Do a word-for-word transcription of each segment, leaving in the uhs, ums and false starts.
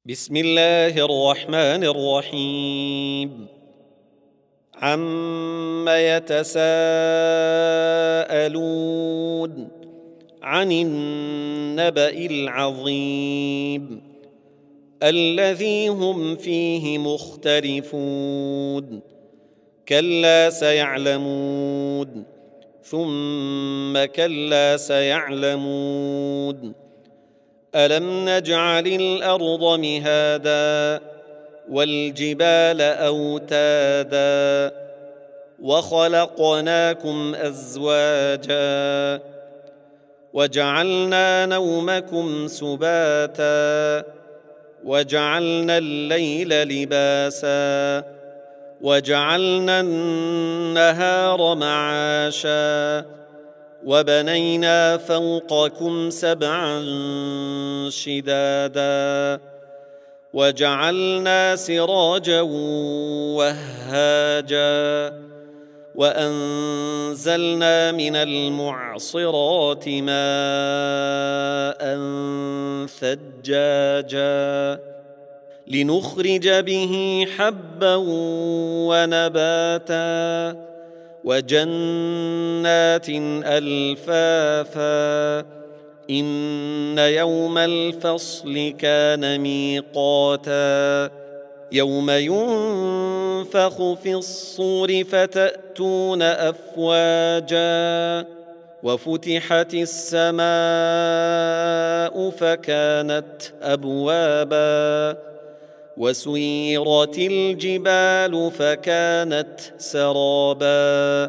بسم الله الرحمن الرحيم. عم يتساءلون عن النبأ العظيم الذي هم فيه مختلفون كلا سيعلمون ثم كلا سيعلمون ألم نجعل الأرض مهادا والجبال أوتادا وخلقناكم أزواجا وجعلنا نومكم سباتا وجعلنا الليل لباسا وجعلنا النهار معاشا وبنينا فوقكم سبعا شدادا وجعلنا سراجا وهاجا وأنزلنا من المعصرات ماء ثجاجا لنخرج به حبا ونباتا وجنات ألفافا إن يوم الفصل كان ميقاتا يوم ينفخ في الصور فتأتون أفواجا وفتحت السماء فكانت أبوابا وسيرت الجبال فكانت سرابا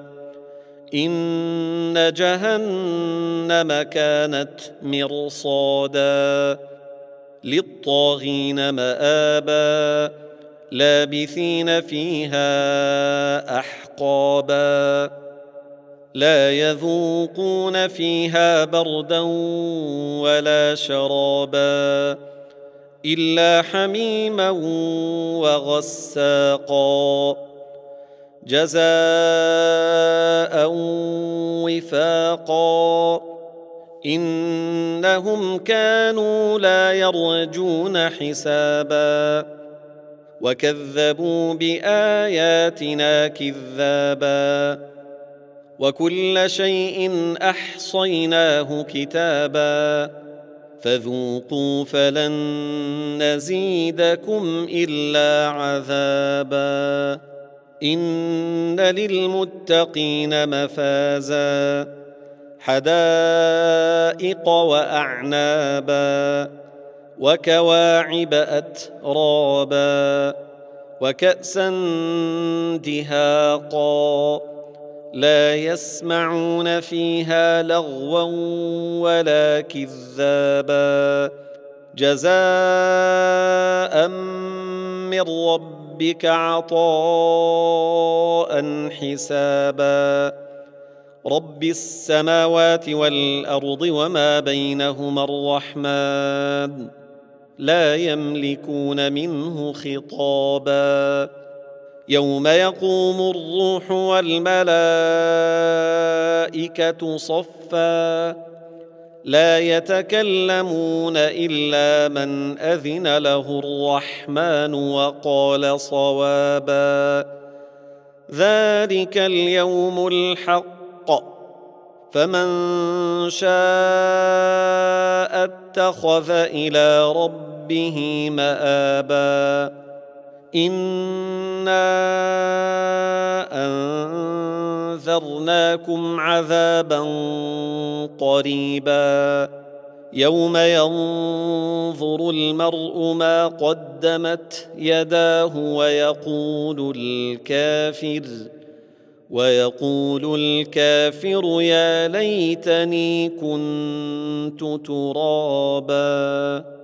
إن جهنم كانت مرصادا للطاغين مآبا لابثين فيها أحقابا لا يذوقون فيها بردا ولا شرابا إلا حميما وغساقا جزاء وفاقا إنهم كانوا لا يرجون حسابا وكذبوا بآياتنا كذابا وكل شيء أحصيناه كتابا فذوقوا فلن نزيدكم إلا عذابا إن للمتقين مفازا حدائق وأعنابا وكواعب أترابا وكأسا دهاقا لا يسمعون فيها لغوا ولا كذابا جزاء من ربك عطاء حسابا رب السماوات والأرض وما بينهما الرحمن لا يملكون منه خطابا يوم يقوم الروح والملائكة صفا لا يتكلمون إلا من أذن له الرحمن وقال صوابا ذلك اليوم الحق فمن شاء اتخذ إلى ربه مآبا إنا أنذرناكم عذابا قريبا يوم ينظر المرء ما قدمت يداه ويقول الكافر ويقول الكافر يا ليتني كنت ترابا.